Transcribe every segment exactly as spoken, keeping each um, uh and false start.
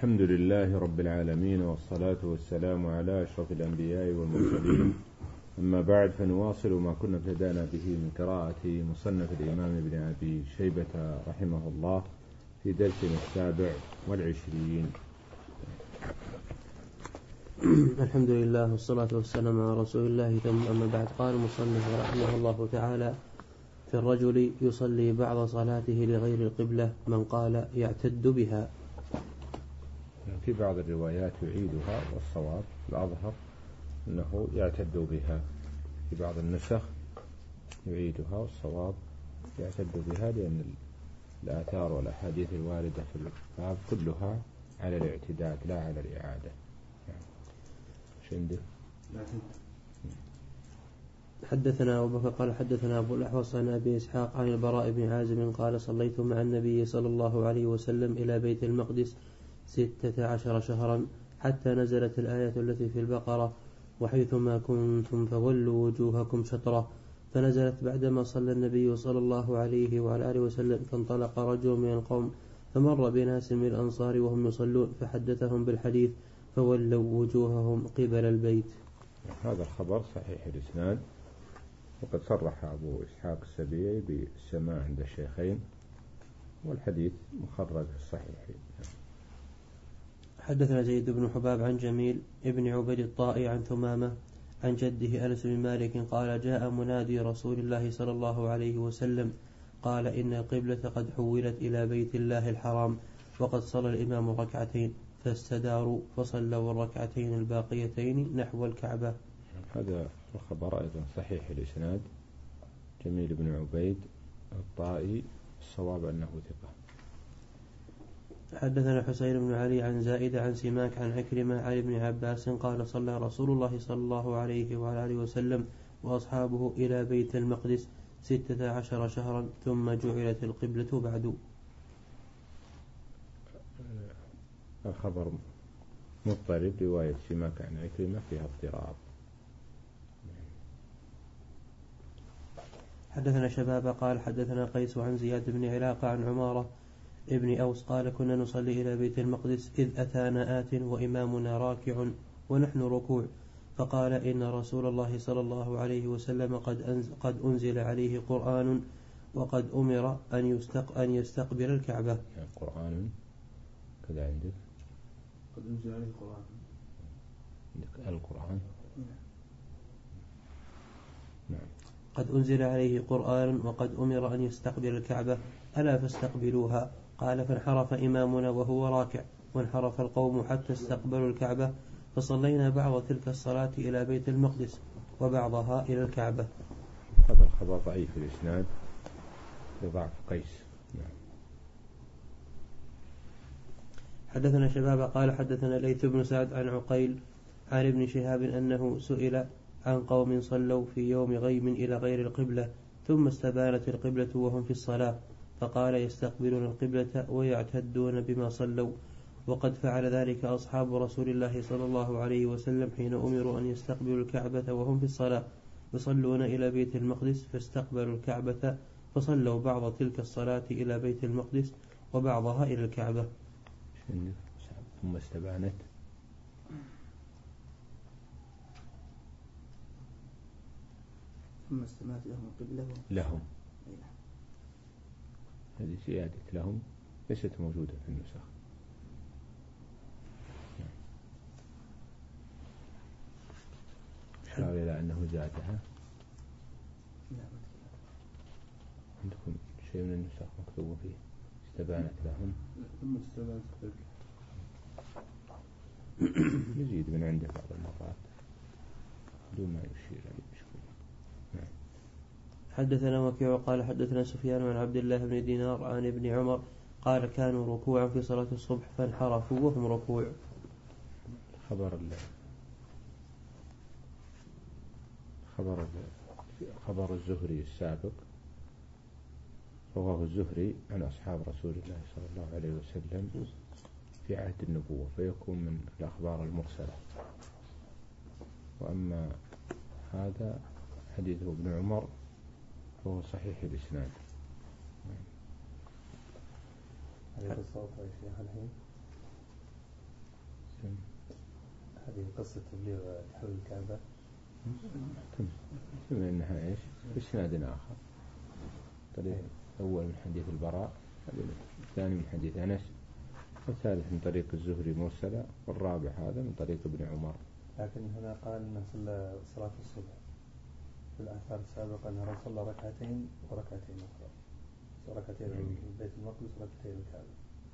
الحمد لله رب العالمين، والصلاة والسلام على أشرف الأنبياء والمرسلين. أما بعد، فنواصل ما كنا ابتدأنا به من قراءة مصنف الإمام ابن أبي شيبة رحمه الله في درسنا السابع والعشرين. الحمد لله والصلاة والسلام على رسول الله، ثم أما بعد. قال المصنف رحمه الله تعالى: في الرجل يصلي بعض صلاته لغير القبلة من قال يعتد بها. في بعض الروايات يعيدها، والصواب الأظهر أنه يعتد بها. في بعض النسخ يعيدها، والصواب يعتد بها، لأن الآثار والأحاديث الواردة في الباب كلها على الاعتداد لا على الإعادة. ايش عندك؟ حدثنا أبو بكر قال حدثنا أبو الأحوص عن أبي إسحاق عن البراء بن عازب قال: صليت مع النبي صلى الله عليه وسلم إلى بيت المقدس ستة عشر شهرا حتى نزلت الآية التي في البقرة: وحيثما كنتم فولوا وجوهكم شطرة. فنزلت بعدما صلى النبي صلى الله عليه وعلى آله وسلم، فانطلق رجل من القوم فمر بناس من الأنصار وهم يصلون فحدثهم بالحديث فولوا وجوههم قبل البيت. هذا الخبر صحيح الإسناد، وقد صرح أبو إسحاق السبيعي بالسماع عند الشيخين، والحديث مخرج في الصحيحين. حدثنا زيد بن حباب عن جميل ابن عبيد الطائي عن ثمامة عن جده أنس بن مالك قال: جاء منادي رسول الله صلى الله عليه وسلم قال: إن القبلة قد حولت إلى بيت الله الحرام، وقد صلى الإمام ركعتين، فاستداروا فصلوا الركعتين الباقيتين نحو الكعبة. هذا الخبر أيضا صحيح الإسناد، جميل بن عبيد الطائي، الصواب أنه ثقة. حدثنا حسين بن علي عن زائدة عن سماك عن عكرمة عن ابن عباس قال: صلى رسول الله صلى الله عليه وعلى آله وسلم وأصحابه إلى بيت المقدس ستة عشر شهرا ثم جعلت القبلة بعد. الخبر مضطرب، رواية سماك عن عكرمة فيها اضطراب. حدثنا شباب قال حدثنا قيس عن زياد بن علاقة عن عمارة ابن أوس قال: كنا نصلي إلى بيت المقدس إذ أتانا آت وإمامنا راكع ونحن ركوع، فقال: إن رسول الله صلى الله عليه وسلم قد أنزل, قد أنزل عليه قرآن وقد أمر أن, يستق أن يستقبل الكعبة. قرآن كذا عندك؟ قد أنزل عليه قرآن. عندك القرآن؟ نعم. قد أنزل عليه قرآن وقد أمر أن يستقبل الكعبة، ألا فاستقبلوها. قال: فانحرف إمامنا وهو راكع، وانحرف القوم حتى استقبلوا الكعبة، فصلينا بعض تلك الصلاة إلى بيت المقدس وبعضها إلى الكعبة. هذا الخبر ضعيف الإسناد لضعف قيس. نعم. حدثنا شباب قال حدثنا ليث بن سعد عن عقيل عن ابن شهاب أنه سئل عن قوم صلوا في يوم غيم إلى غير القبلة ثم استبانت القبلة وهم في الصلاة، فقال: يستقبلون القبلة ويعتدون بما صلوا، وقد فعل ذلك أصحاب رسول الله صلى الله عليه وسلم حين أمروا أن يستقبلوا الكعبة وهم في الصلاة، يصلون إلى بيت المقدس فاستقبلوا الكعبة، فصلوا بعض تلك الصلاة إلى بيت المقدس وبعضها إلى الكعبة. ثم استبانت ثم استمات لهم القبلة لهم، هذه زيادة لهم ليست موجودة في النسخ. أشار إلى أنه زادها. عندكم شيء من النسخ مكتوب فيه استبانت لهم ثم استبانت القبلة. يزيد من عنده بعض المرات دون ما يشير عليه مشكلة. نعم. حدثنا وكيع قال حدثنا سفيان عن عبد الله بن دينار عن ابن عمر قال: كانوا ركوعا في صلاة الصبح فانحرفوا وهم ركوع. خبر خبر خبر الزهري السابق رواه الزهري عن أصحاب رسول الله صلى الله عليه وسلم في عهد النبوة، فيكون من الأخبار المرسلة. وأما هذا حديثه ابن عمر فهو صحيح الإسناد. عليك الصوت يا شيخ الحين. هذه قصة تبليغ تحويل الكعبة ثم إنها إيش بإسناد آخر طريق أول من حديث البراء، الثاني من حديث أنس، والثالث من طريق الزهري مرسلة، والرابع هذا من طريق ابن عمر. لكن هنا قال أنه صلى صلاة الصبح في الآثار السابقة أنه صلى ركعتين وركعتين أخرى، ركعتين من بيت المقدس وركعتين الكعبة.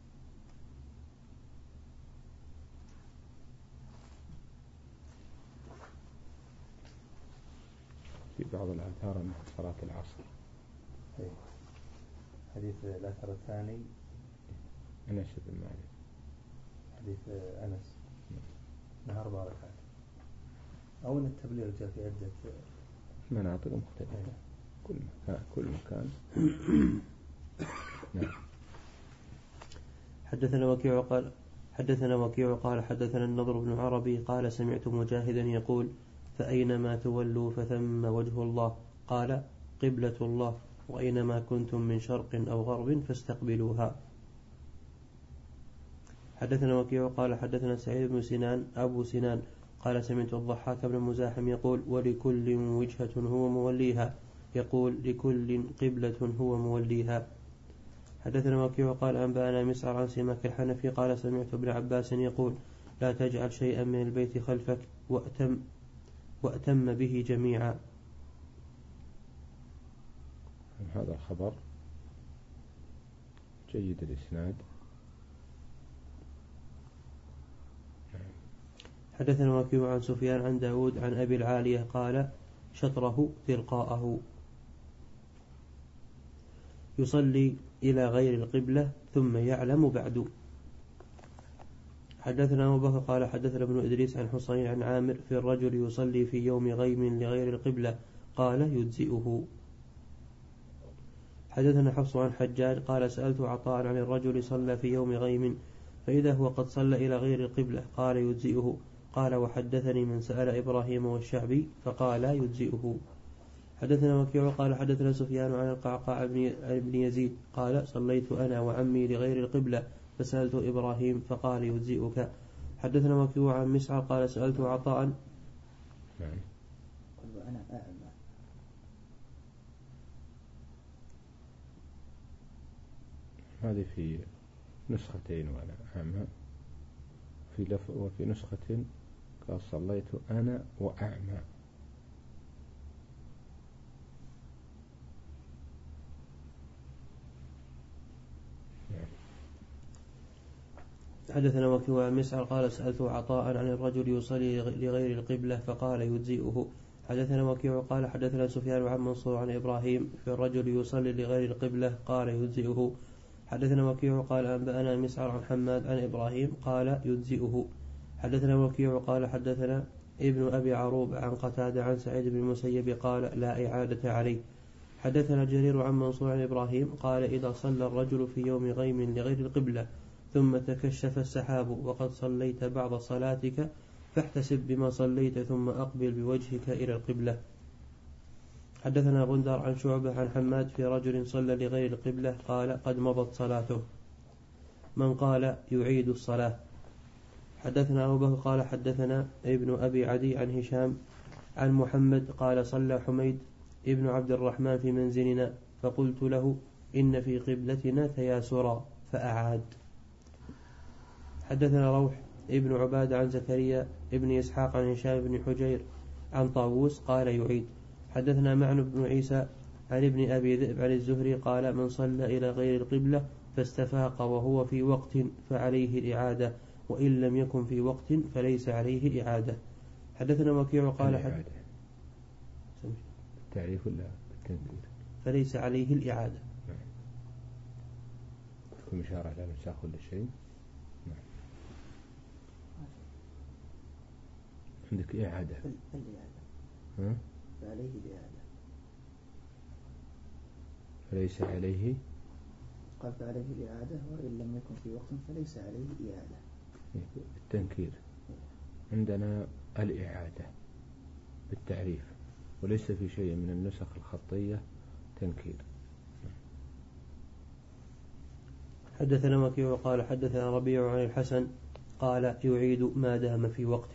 في بعض الآثار أنها صلاة العصر. أيه. حديث الأثر الثاني أنس بن مالك، حديث أنس نهار أربع ركعات، أو أن التبليغ جاء في عدة مناطق مختلفة. كل مكان كل مكان. نعم. حدثنا وكيع قال حدثنا وكيع قال حدثنا النضر بن عربي قال سمعت مجاهدا يقول فأينما تولوا فثم وجه الله، قال قبلة الله، وأينما كنتم من شرق أو غرب فاستقبلوها. حدثنا وكيع قال حدثنا سعيد بن سنان أبو سنان قال سمعت الضحاك بن مزاحم يقول ولكل وجهة هو موليها، يقول لكل قبلة هو موليها. حدثنا وكيع قال أنبأنا مسعر عن سماك الحنفي قال سمعت ابن عباس يقول لا تجعل شيئا من البيت خلفك وأتم, وأتم به جميعا. هذا الخبر جيد الإسناد. حدثنا وكيع عن سفيان عن داود عن أبي العالية قال شطره تلقاءه يصلي إلى غير القبلة ثم يعلم بعد. حدثنا أبو بكر قال حدثنا ابن إدريس عن حصين عن عامر في الرجل يصلي في يوم غيم لغير القبلة قال يجزئه. حدثنا حفص عن حجاج قال سألت عطاء عن الرجل صلى في يوم غيم فإذا هو قد صلى إلى غير القبلة قال يجزئه. قال وحدثني من سأل إبراهيم والشعبي فقال يجزئه. حدثنا وكيع قال حدثنا سفيان عن القعقاع بن يزيد قال صليت أنا وعمي لغير القبلة فسألت إبراهيم فقال يجزئك. حدثنا وكيع عن مسعر قال سألت عطاء قل وأنا أعمى. هذه في نسختين وأنا أعمى، في لف وفي نسخة قال صليت أنا وأعمى. حدثنا وكيع عن مسعر قال سألت عطاء عن الرجل يصلي لغير القبلة فقال يجزئه. حدثنا وكيع قال حدثنا سفيان عن منصور عن إبراهيم في الرجل يصلي لغير القبلة قال يجزئه. حدثنا وكيع قال أنبأنا مسعر عن حماد عن إبراهيم قال يجزئه. حدثنا وكيع قال حدثنا ابن أبي عروب عن قتادة عن سعيد بن المسيب قال لا إعادة عليه. حدثنا جرير عن منصور عن إبراهيم قال إذا صلى الرجل في يوم غيم لغير القبلة ثم تكشف السحاب وقد صليت بعض صلاتك فاحتسب بما صليت ثم أقبل بوجهك إلى القبلة. حدثنا غندر عن شعبة عن حماد في رجل صلى لغير القبلة قال قد مضت صلاته. من قال يعيد الصلاة. حدثنا أبو بكر قال حدثنا ابن أبي عدي عن هشام عن محمد قال صلى حميد ابن عبد الرحمن في منزلنا فقلت له إن في قبلتنا تياسرا فأعاد. حدثنا روح ابن عباد عن زكريا ابن إسحاق عن هشام بن حجير عن طاووس قال يعيد. حدثنا معن بن عيسى عن ابن أبي ذئب عن الزهري قال من صلى إلى غير القبلة فاستفاق وهو في وقت فعليه الإعادة وإن لم يكن في وقت فليس عليه إعادة. حدثنا وكيع قال حد التعريف ولا بالتنكير فليس عليه الإعادة. تكون إشارة على مساق كل شيء. عندك إعادة الإعادة فعليه الإعادة فليس عليه قال فعليه الإعادة وإن لم يكن في وقت فليس عليه إعادة. التنكير عندنا الإعادة بالتعريف وليس في شيء من النسخ الخطية تنكير. حدثنا وكيع قال حدثنا ربيع عن الحسن قال يعيد ما دام في وقت.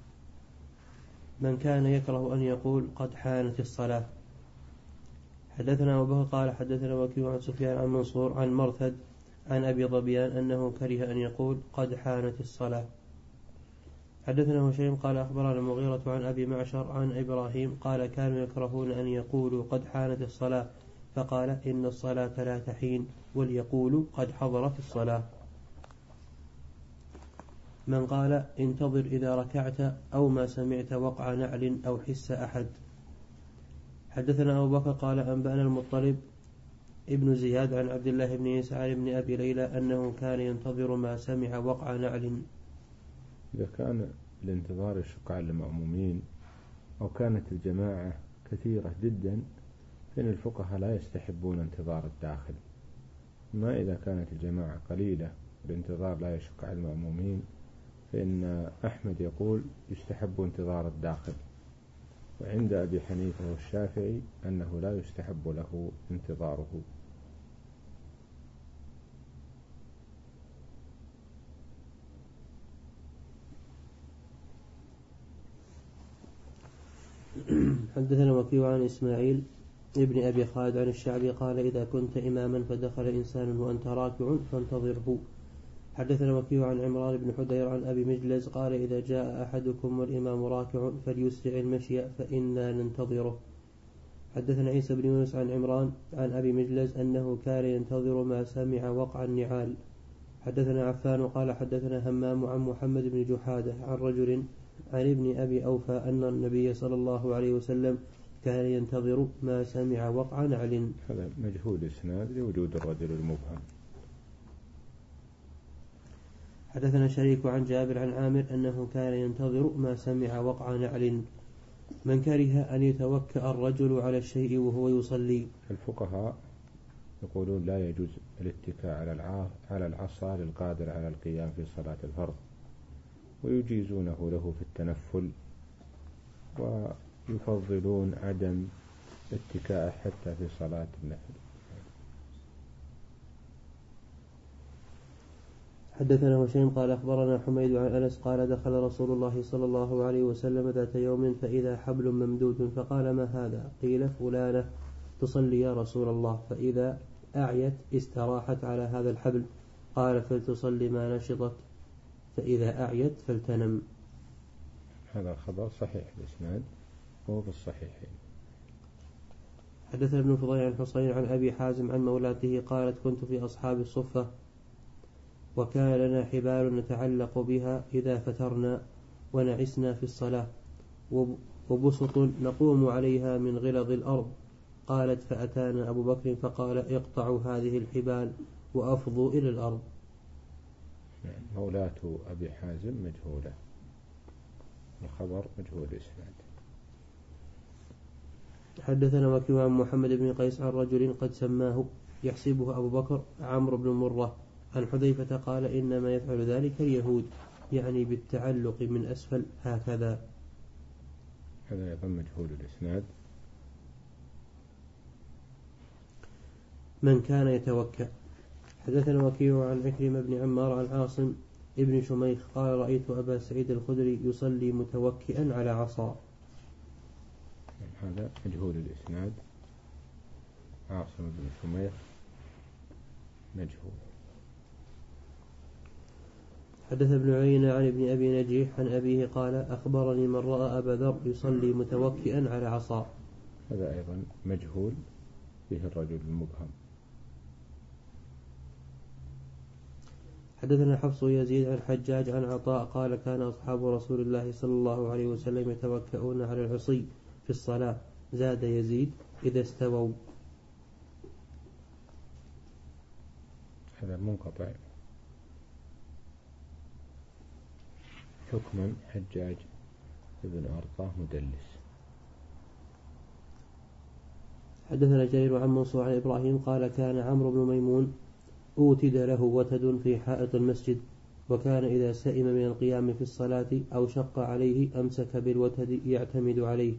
من كان يكره أن يقول قد حانت الصلاة. حدثنا أبو بكر قال حدثنا وكيع عن سفيان عن منصور عن مرثد عن أبي ظبيان أنه كره أن يقول قد حانت الصلاة. حدثنا هشيم قال أخبرنا المغيرة عن أبي معشر عن إبراهيم قال كانوا يكرهون أن يقولوا قد حانت الصلاة، فقال إن الصلاة لا تحين، وليقولوا قد حضرت الصلاة. من قال انتظر إذا ركعت أو ما سمعت وقع نعل أو حس أحد. حدثنا أبو بكر قال أنبأنا المطلب ابن زياد عن عبد الله بن عيسى بن أبي ليلى أنه كان ينتظر ما سمع وقع نعل. إذا كان الانتظار يشق على المأمومين أو كانت الجماعة كثيرة جدا فإن الفقهاء لا يستحبون انتظار الداخل. ما إذا كانت الجماعة قليلة الانتظار لا يشق على المأمومين فإن أحمد يقول يستحب انتظار الداخل، وعند أبي حنيفة والشافعي أنه لا يستحب له انتظاره. حدثنا وكيع عن إسماعيل ابن أبي خالد عن الشعبي قال إذا كنت إماما فدخل إنسان وأنت راكع فانتظره. حدثنا وكيع عن عمران بن حدير عن أبي مجلس قال إذا جاء أحدكم والإمام راكع فليسرع المشي فإنا ننتظره. حدثنا عيسى بن يونس عن عمران عن أبي مجلس أنه كان ينتظر ما سمع وقع النعال. حدثنا عفان قال حدثنا همام عن محمد بن جحادة عن رجل عن ابن أبي أوفى أن النبي صلى الله عليه وسلم كان ينتظر ما سمع وقع نعل. هذا مجهول إسناد لوجود الرجل المبهم. حدثنا شريك عن جابر عن عامر أنه كان ينتظر ما سمع وقع نعل. من كره أن يتوكأ الرجل على الشيء وهو يصلي. الفقهاء يقولون لا يجوز الاتكاء على العصا للقادر على القيام في صلاة الفرض، ويجيزونه له في التنفل، ويفضلون عدم اتكاء حتى في صلاة النفل. حدثنا هشيم قال أخبرنا حميد عن أنس قال دخل رسول الله صلى الله عليه وسلم ذات يوم فإذا حبل ممدود فقال ما هذا؟ قيل فلانة تصلي يا رسول الله، فإذا أعيت استراحت على هذا الحبل. قال فلتصلي ما نشطت، فإذا أعيت فلتنم. هذا الخبر صحيح الإسناد وهو في الصحيحين. حدثنا ابن فضيل عن حصين عن أبي حازم عن مولاته قالت كنت في أصحاب الصفة وكان لنا حبال نتعلق بها إذا فترنا ونعسنا في الصلاة، وبسط نقوم عليها من غلظ الأرض. قالت فأتانا أبو بكر فقال اقطعوا هذه الحبال وأفضوا إلى الأرض. مولاة أبي حازم مجهولة، الخبر مجهول الإسناد. حدثنا وكيع عن محمد بن قيس عن رجل قد سماه يحسبه أبو بكر عمرو بن مرة عن حذيفة قال إنما يفعل ذلك اليهود، يعني بالتعلق من أسفل هكذا. هذا أيضا مجهول الإسناد. من كان يتوكأ. حدثنا وكيع عن عكرمة بن عمار عن عاصم ابن شميخ قال رأيت أبا سعيد الخدري يصلي متوكئا على عصا. هذا مجهول الإسناد. عاصم بن شميخ مجهول. حدث ابن عيينة عن ابن أبي نجيح عن أبيه قال أخبرني من رأى أبا ذر يصلي متوكئا على عصا. هذا أيضا مجهول فيه الرجل المبهم. حدثنا حفص يزيد عن حجاج عن عطاء قال كان أصحاب رسول الله صلى الله عليه وسلم يتوكئون على العصي في الصلاة. زاد يزيد إذا استووا. هذا منقطع. حكما حجاج ابن أرطاه مدلس. حدثنا جرير عن منصور عن إبراهيم قال كان عمرو بن ميمون أوتد له وتد في حائط المسجد، وكان إذا سئم من القيام في الصلاة أو شق عليه أمسك بالوتد يعتمد عليه.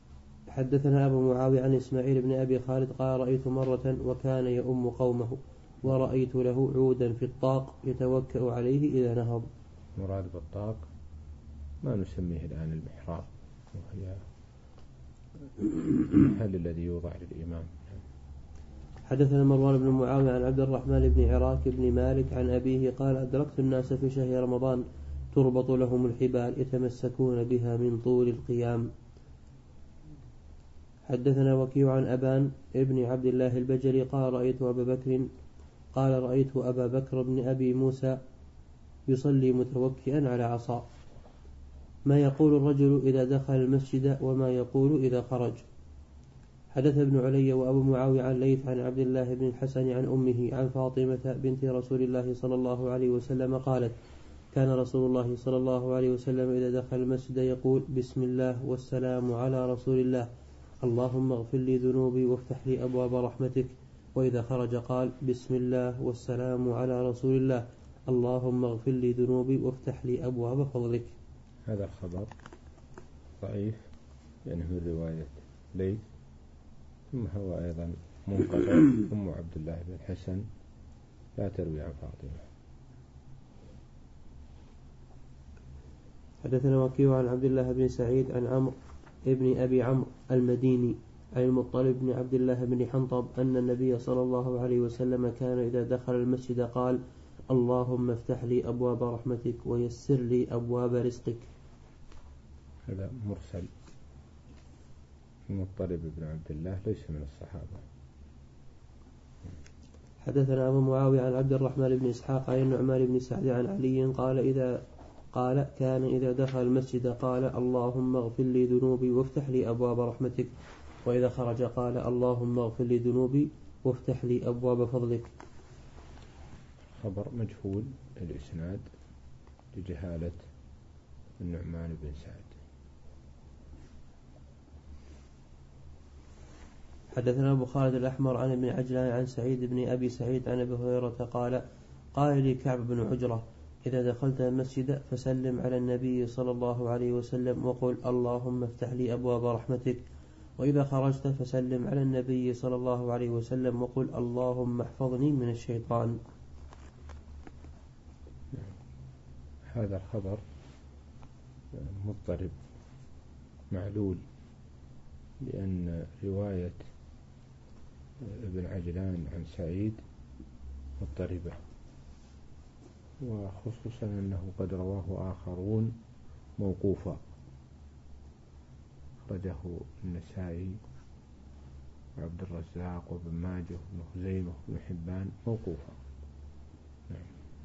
حدثنا أبو معاوية عن إسماعيل بن أبي خالد قال رأيت مرة وكان يؤم قومه ورأيت له عودا في الطاق يتوكأ عليه إذا نهض. مراد بالطاق ما نسميه الآن المحراب، وهي المحل الذي يوضع للإمام. حدثنا مروان بن معاوية عن عبد الرحمن بن عراك بن مالك عن أبيه قال أدركت الناس في شهر رمضان تربط لهم الحبال يتمسكون بها من طول القيام. حدثنا وكيع عن أبان ابن عبد الله البجلي قال رأيت أبا بكر قال رأيت أبا بكر بن أبي موسى يصلي متوكئا على عصا، ما يقول الرجل إذا دخل المسجد وما يقول إذا خرج. حدث ابن علي وأبو معاوية عن ليث عن عبد الله بن الحسن عن أمه عن فاطمة بنت رسول الله صلى الله عليه وسلم قالت كان رسول الله صلى الله عليه وسلم إذا دخل المسجد يقول بسم الله والسلام على رسول الله اللهم اغفر لي ذنوبي وافتح لي أبواب رحمتك، وإذا خرج قال بسم الله والسلام على رسول الله اللهم اغفر لي ذنوبي وافتح لي أبواب فضلك. هذا الخبر ضعيف يعني من رواية ليث، ثم هو أيضا منقطع. أم عبد الله بن الحسن لا تروي عن فاطمة. حدثنا وكيع عن عبد الله بن سعيد عن عمرو ابن أبي عمرو المديني عن المطلب بن عبد الله بن حنطب أن النبي صلى الله عليه وسلم كان إذا دخل المسجد قال اللهم افتح لي أبواب رحمتك ويسر لي أبواب رزقك. هذا مرسل. المطلب بن عبد الله ليس من الصحابة. حدثنا أبو معاوية عن عبد الرحمن بن إسحاق عن النعمان بن سعد عن علي قال إذا قال كان إذا دخل المسجد قال اللهم اغفر لي ذنوبي وافتح لي أبواب رحمتك، وإذا خرج قال اللهم اغفر لي ذنوبي وافتح لي أبواب فضلك. خبر مجهول الإسناد لجهالة النعمان بن سعد. حدثنا أبو خالد الأحمر عن ابن عجلان عن سعيد بن أبي سعيد عن أبي هريرة قال قال لي كعب بن عجرة إذا دخلت المسجد فسلم على النبي صلى الله عليه وسلم وقل اللهم افتح لي أبواب رحمتك، وإذا خرجت فسلم على النبي صلى الله عليه وسلم وقل اللهم احفظني من الشيطان. هذا الخبر مضطرب معلول، لأن رواية ابن عجلان عن سعيد مضطربة، وخصوصا أنه قد رواه آخرون موقوفا، أخرجه النسائي وعبد الرزاق وابن ماجه وابن خزيمة وابن حبان موقوفا. نعم.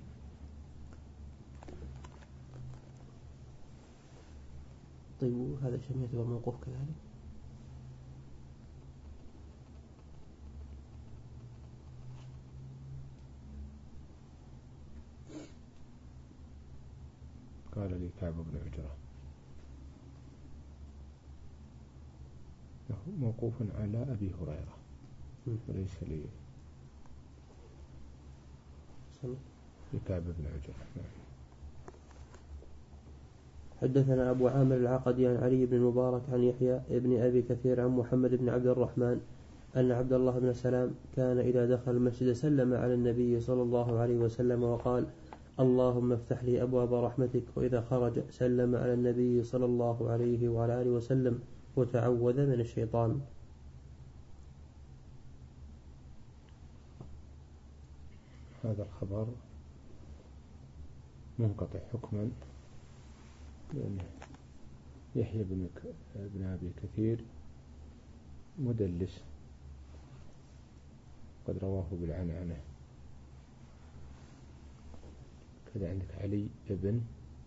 طيب هذا شيء يعتبر موقوف كذلك؟ قال لي كعب بن عجرة موقوف على أبي هريرة وليس لي لكعب بن عجرة. حدثنا أبو عامر العقدي عن علي بن المبارك عن يحيى ابن أبي كثير عن محمد بن عبد الرحمن أن عبد الله بن سلام كان إذا دخل المسجد سلم على النبي صلى الله عليه وسلم وقال اللهم افتح لي أبواب رحمتك، وإذا خرج سلم على النبي صلى الله عليه وعلى آله وسلم وتعوذ من الشيطان. هذا الخبر منقطع حكما، لأن يحيى بن ابن أبي كثير مدلس قد رواه بالعنعنة. كذا عندك علي ابن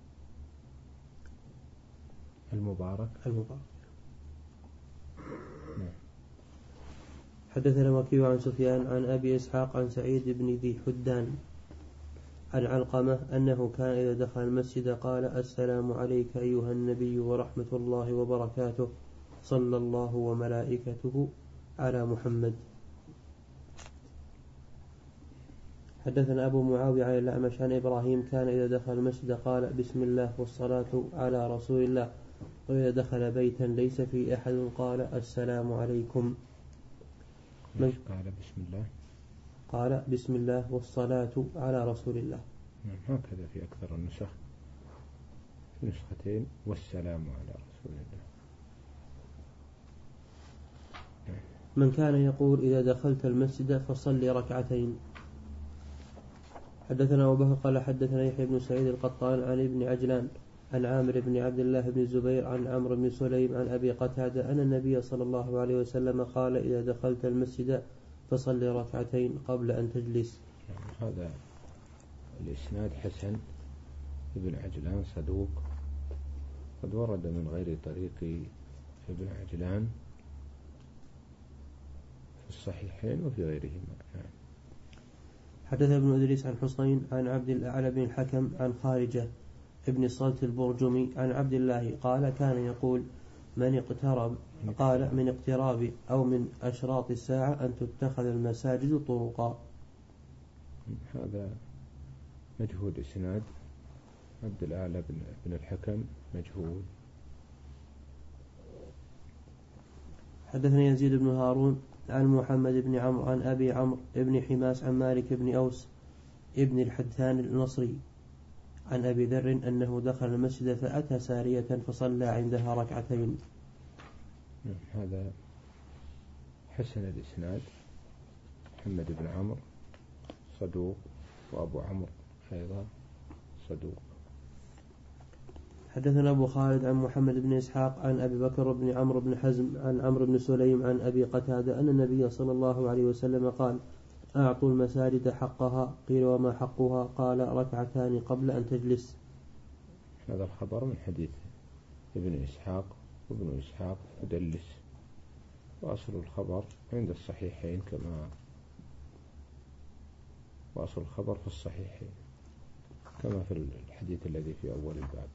المبارك المبارك نعم. حدثنا وكيع عن سفيان عن أبي إسحاق عن سعيد بن ذي حدان عن علقمة أنه كان إذا دخل المسجد قال السلام عليك أيها النبي ورحمة الله وبركاته صلى الله وملائكته على محمد. حدثنا أبو معاوية عن الأعمش عن إبراهيم كان إذا دخل المسجد قال بسم الله والصلاة على رسول الله، وإذا دخل بيتا ليس فيه أحد قال السلام عليكم. من قال بسم الله قال بسم الله والصلاة على رسول الله. هكذا في أكثر النسخ، في نسختين والسلام على رسول الله. من كان يقول إذا دخلت المسجد فصل ركعتين. حدثنا أبو بكر قال حدثنا يحيى بن سعيد القطان عن ابن عجلان عن عامر بن عبد الله بن الزبير عن عمرو بن سليم عن أبي قتادة أن النبي صلى الله عليه وسلم قال إذا دخلت المسجد فصل ركعتين قبل أن تجلس. هذا الإسناد حسن. ابن عجلان صدوق، قد ورد من غير طريق ابن عجلان في الصحيحين وفي غيرهما. حدث ابن إدريس عن حسين عن عبد الأعلى بن الحكم عن خارجة ابن الصلت البرجمي عن عبد الله قال كان يقول من اقترب قال من اقتراب أو من أشراط الساعة أن تتخذ المساجد طرقا. هذا مجهول إسناد. عبد الأعلى بن الحكم مجهول. حدثني يزيد بن هارون عن محمد بن عمرو عن أبي عمرو بن حماس عن مالك بن أوس ابن الحدثان النصري عن أبي ذر أنه دخل المسجد فأتى سارية فصلى عندها ركعتين. هذا حسن الإسناد. محمد بن عمرو صدوق، وأبو عمرو أيضا صدوق. حدثنا أبو خالد عن محمد بن إسحاق عن أبي بكر بن عمرو بن حزم عن عمرو بن سليم عن أبي قتادة أن النبي صلى الله عليه وسلم قال أعطوا المساجد حقها. قيل وما حقها؟ قال ركعتان قبل أن تجلس. هذا الخبر من حديث ابن إسحاق، وابن إسحاق مدلس، وأصل الخبر عند الصحيحين كما وأصل الخبر في الصحيحين كما في الحديث الذي في أول الباب.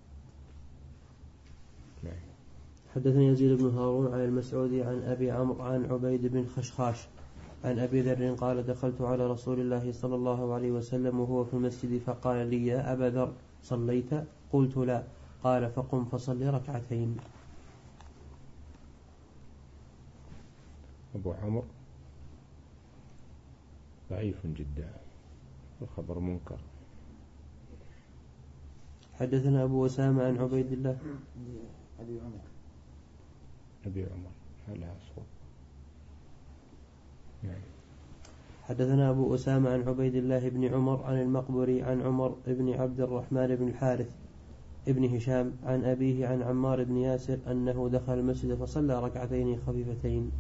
نعم. حدثني يزيد بن هارون عن المسعودي عن أبي عمرو عن عبيد بن خشخاش عن أبي ذر قال دخلت على رسول الله صلى الله عليه وسلم وهو في المسجد فقال لي يا أبا ذر صليت؟ قلت لا. قال فقم فصل ركعتين. أبو عمرو ضعيف جدا، الخبر منكر. حدثنا أبو أسامة عن عبيد الله أبي عمر أبي عمر هذا أصوب. يعني. حدثنا أبو أسامة عن عبيد الله بن عمر عن المقبري عن عمر بن عبد الرحمن بن الحارث ابن هشام عن أبيه عن عمار بن ياسر أنه دخل المسجد فصلى ركعتين خفيفتين.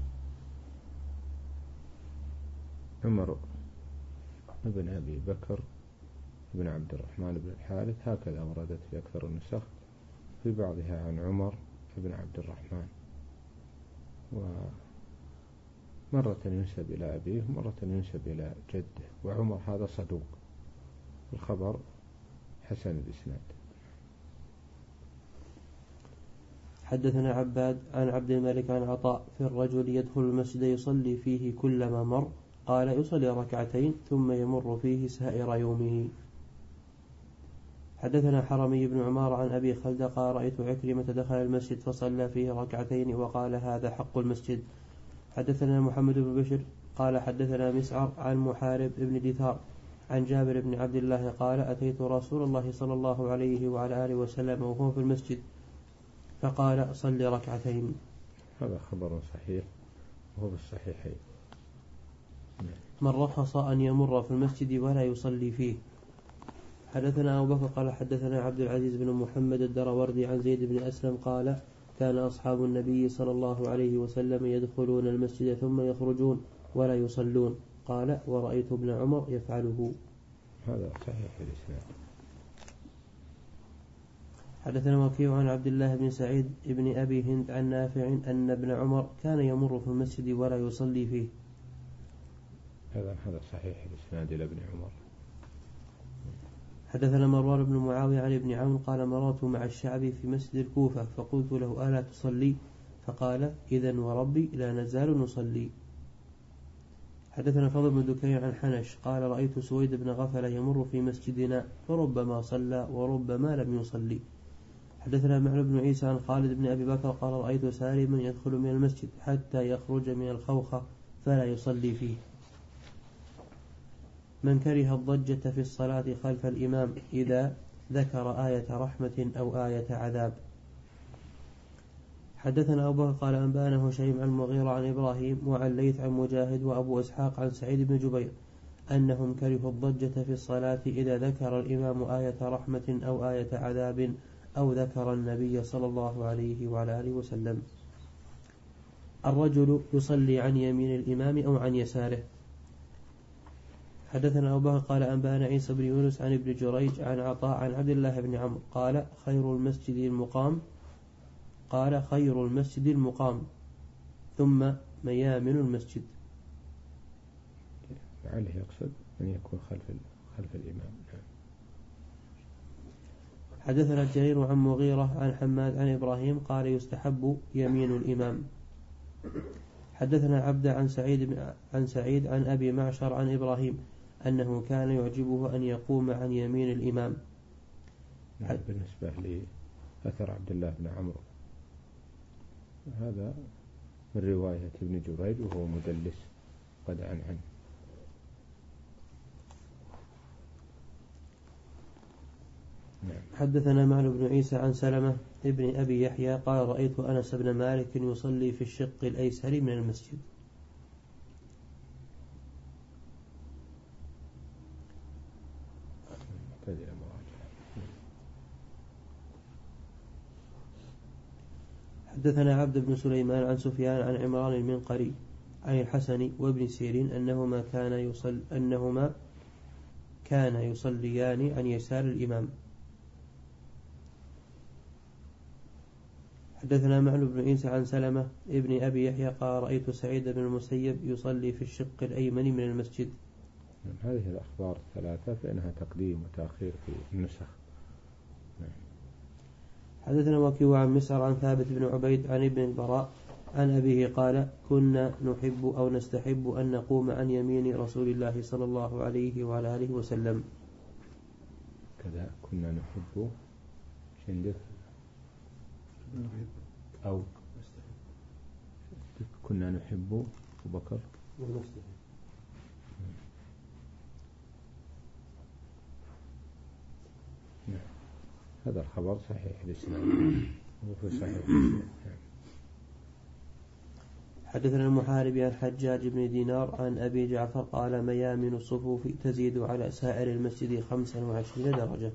عمر بن أبي بكر بن عبد الرحمن بن الحارث هكذا وردت في أكثر النسخ، في بعضها عن عمر بن عبد الرحمن، ومرة ينسب إلى أبيه ومرة ينسب إلى جده، وعمر هذا صدوق، الخبر حسن الإسناد. حدثنا عباد عن عبد الملك عن عطاء في الرجل يدخل المسجد يصلي فيه كلما مر قال يصلي ركعتين ثم يمر فيه سائر يومه. حدثنا حرمي بن عمار عن أبي خلد قال رأيت عكرمة دخل المسجد فصلى فيه ركعتين وقال هذا حق المسجد. حدثنا محمد بن بشر قال حدثنا مسعر عن محارب بن دثار عن جابر بن عبد الله قال أتيت رسول الله صلى الله عليه وعلى آله وسلم وهو في المسجد فقال صل ركعتين. هذا خبر صحيح وهو بالصحيحين. من رخص أن يمر في المسجد ولا يصلي فيه. حدثنا أبو بكر قال حدثنا عبد العزيز بن محمد الدروردي عن زيد بن أسلم قال كان أصحاب النبي صلى الله عليه وسلم يدخلون المسجد ثم يخرجون ولا يصلون. قال ورأيت ابن عمر يفعله. هذا صحيح الإسلام. حدثنا وكيع عن عبد الله بن سعيد بن أبي هند عن نافع أن ابن عمر كان يمر في المسجد ولا يصلي فيه. هذا هذا صحيح الإسناد إلى ابن عمر. حدثنا مروان بن معاوية عن ابن عون قال مررت مع الشعبي في مسجد الكوفة فقلت له ألا تصلي؟ فقال إذن وربي لا نزال نصلي. حدثنا فضل بن دكين عن حنش قال رأيت سويد بن غفلة يمر في مسجدنا فربما صلى وربما لم يصلي. حدثنا معن بن عيسى عن خالد بن أبي بكر قال رأيت سالما يدخل من المسجد حتى يخرج من الخوخة فلا يصلي فيه. من كره الضجة في الصلاة خلف الإمام إذا ذكر آية رحمة أو آية عذاب. حدثنا أبو بكر قال أنبأنا هشيم عن المغيرة عن إبراهيم وعن ليث عن مجاهد وأبو إسحاق عن سعيد بن جبير أنهم كرهوا الضجة في الصلاة إذا ذكر الإمام آية رحمة أو آية عذاب أو ذكر النبي صلى الله عليه وعلى آله وسلم. الرجل يصلي عن يمين الإمام أو عن يساره. حدثنا أبو بكر قال أنبأنا عيسى بن يونس عن ابن جريج عن عطاء عن عبد الله بن عمرو قال خير المسجد المقام قال خير المسجد المقام ثم ميامن المسجد. لعله يقصد أن يكون خلف خلف الإمام. حدثنا الجرير عن مغيرة عن حماد عن إبراهيم قال يستحب يمين الإمام. حدثنا عبد عن سعيد عن سعيد عن أبي معشر عن إبراهيم أنه كان يعجبه أن يقوم عن يمين الإمام. بالنسبة لأثر عبد الله بن عمرو هذا من رواية ابن جريج وهو مدلس قد عن عنه. نعم. حدثنا معن بن عيسى عن سلمة ابن أبي يحيى قال رأيت أنس بن مالك يصلي في الشق الأيسر من المسجد. حدثنا عبد بن سليمان عن سفيان عن عمران المنقري عن الحسن وابن سيرين أنهما كان يصل أنهما كان يصليان عن يسار الإمام. حدثنا معن بن عيسى عن سلمة ابن أبي يحيى قال رأيت سعيد بن المسيب يصلي في الشق الأيمن من المسجد. هذه الأخبار الثلاثة فإنها تقديم وتأخير في النسخ. حدثنا وكيع عن مسعر عن ثابت بن عبيد عن ابن البراء عن أبيه قال كنا نحب أو نستحب أن نقوم عن يمين رسول الله صلى الله عليه وعلى آله وسلم. كذا كنا نحب شندك أو كنا نحب أبو بكر نعم. هذا الخبر صحيح الإسلام وفي صحيح الإسلام. حدثنا المحاربي عن حجاج بن دينار عن أبي جعفر قال ميامن الصفوف تزيد على سائر المسجد خمسا وعشرين درجة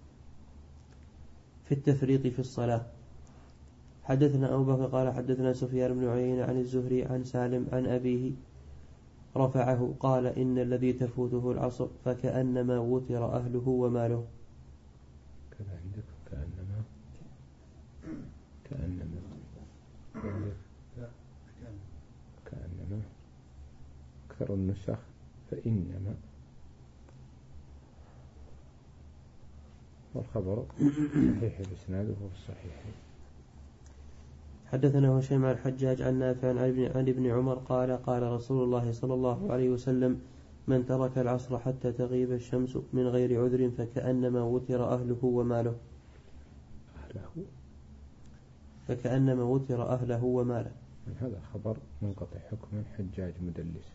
في التفريط في الصلاة. حدثنا أبو بكر قال حدثنا سفيان بن عيينة عن الزهري عن سالم عن أبيه رفعه قال إن الذي تفوته العصر فكأنما وتر أهله وماله. كذا عندك كأنما كأنما كأنما أكثر النسخ فإنما والخبر صحيح الإسناد وهو الصحيح. حدثنا هشيم عن الحجاج عن نافع عن ابن عمر قال قال رسول الله صلى الله عليه وسلم من ترك العصر حتى تغيب الشمس من غير عذر فكأنما وتر أهله وماله. أهله فكأنما وتر أهله وماله. هذا خبر منقطع حكما حجاج مدلس.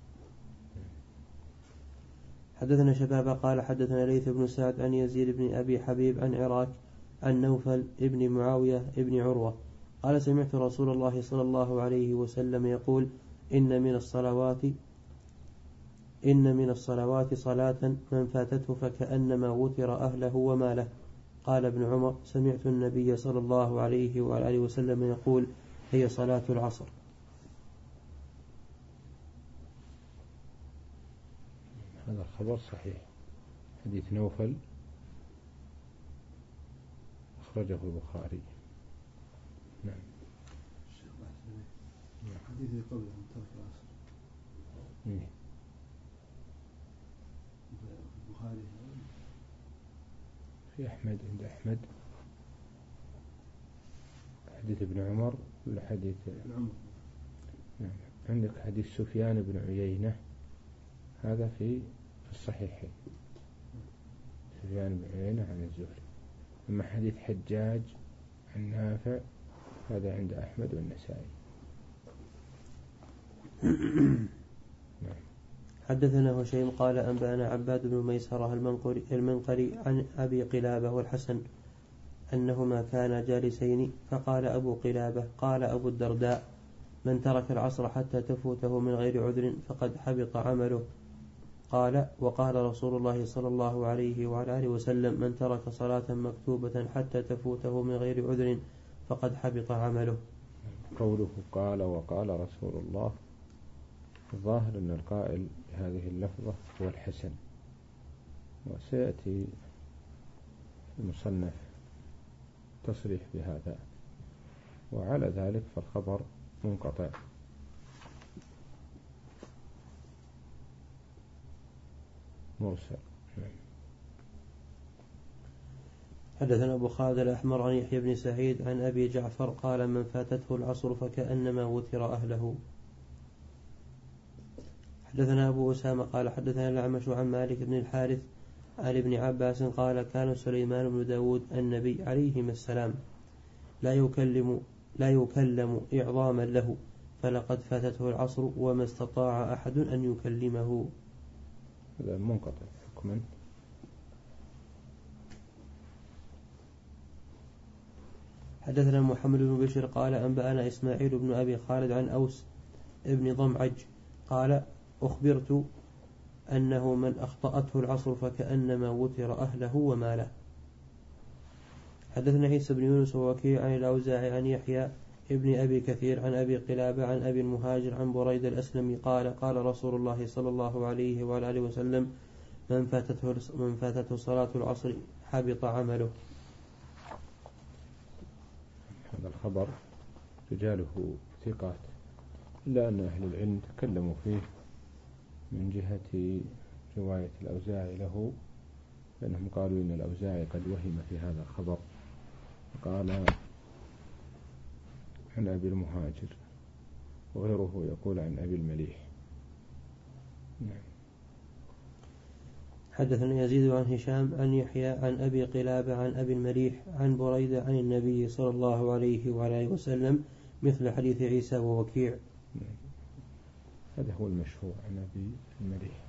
حدثنا شبابة قال حدثنا ليث بن سعد عن يزيد بن أبي حبيب عن عراك عن نوفل ابن معاوية ابن عروة قال سمعت رسول الله صلى الله عليه وسلم يقول إن من الصلوات إن من الصلوات صلاة من فاتته فكأنما وتر أهله وماله. قال ابن عمر سمعت النبي صلى الله عليه وآله وسلم يقول هي صلاة العصر. هذا الخبر صحيح. حديث نوفل أخرجه البخاري. نعم. حديث قبل أن ترك العصر البخاري في أحمد عند أحمد حديث ابن عمر ولا حديث ابن عمر. نعم. عندك حديث سفيان بن عيينة هذا في الصحيحين سفيان بن عيينة عن الزهري. أما حديث حجاج عن نافع هذا عند أحمد والنسائي. نعم. حدثنا هشيم قال أنبأنا عباد بن ميسرة المنقري, المنقري عن أبي قلابة والحسن أنهما كانا جالسين فقال أبو قلابة قال أبو الدرداء من ترك العصر حتى تفوته من غير عذر فقد حبط عمله. قال وقال رسول الله صلى الله عليه وعلى آله وسلم من ترك صلاة مكتوبة حتى تفوته من غير عذر فقد حبط عمله. قوله قال وقال رسول الله، الظاهر أن القائل بهذه اللفظة هو الحسن، وسيأتي المصنف تصريح بهذا، وعلى ذلك فالخبر منقطع. مرسل. حدثنا أبو خالد الأحمر عن يحيى بن سعيد عن أبي جعفر قال من فاتته العصر فكأنما وتر أهله. حدثنا أبو أسامة قال حدثنا الأعمش عن مالك بن الحارث عن ابن عباس قال كان سليمان بن داود النبي عليهما السلام لا يكلم لا يكلم إعظاما له، فلقد فاتته العصر وما استطاع أحد أن يكلمه. هذا منقطع حكما. حدثنا محمد بن بشير قال أنبأنا إسماعيل بن أبي خالد عن أوس ابن ضمعج قال أخبرت أنه من أخطأته العصر فكأنما وتر أهله وماله. حدثنا عيسى بن يونس ووكيع عن الأوزاعي عن يحيى ابن أبي كثير عن أبي قلابة عن أبي المهاجر عن بريد الأسلمي قال قال رسول الله صلى الله عليه وعلى آله وسلم من فاتته من فاتته صلاة العصر حبط عمله. هذا الخبر رجاله ثقات، إلا أن أهل العلم تكلموا فيه من جهة رواية الأوزاعي له، لأنهم قالوا إن الأوزاعي قد وهم في هذا الخبر، قال عن أبي المهاجر، وغيره يقول عن أبي المليح. نعم. حدثنا يزيد عن هشام عن يحيى عن أبي قلابة عن أبي المليح عن بريدة عن النبي صلى الله عليه وعلى آله وسلم مثل حديث عيسى ووكيع. نعم. هذا هو المشهور عن أبي المليح،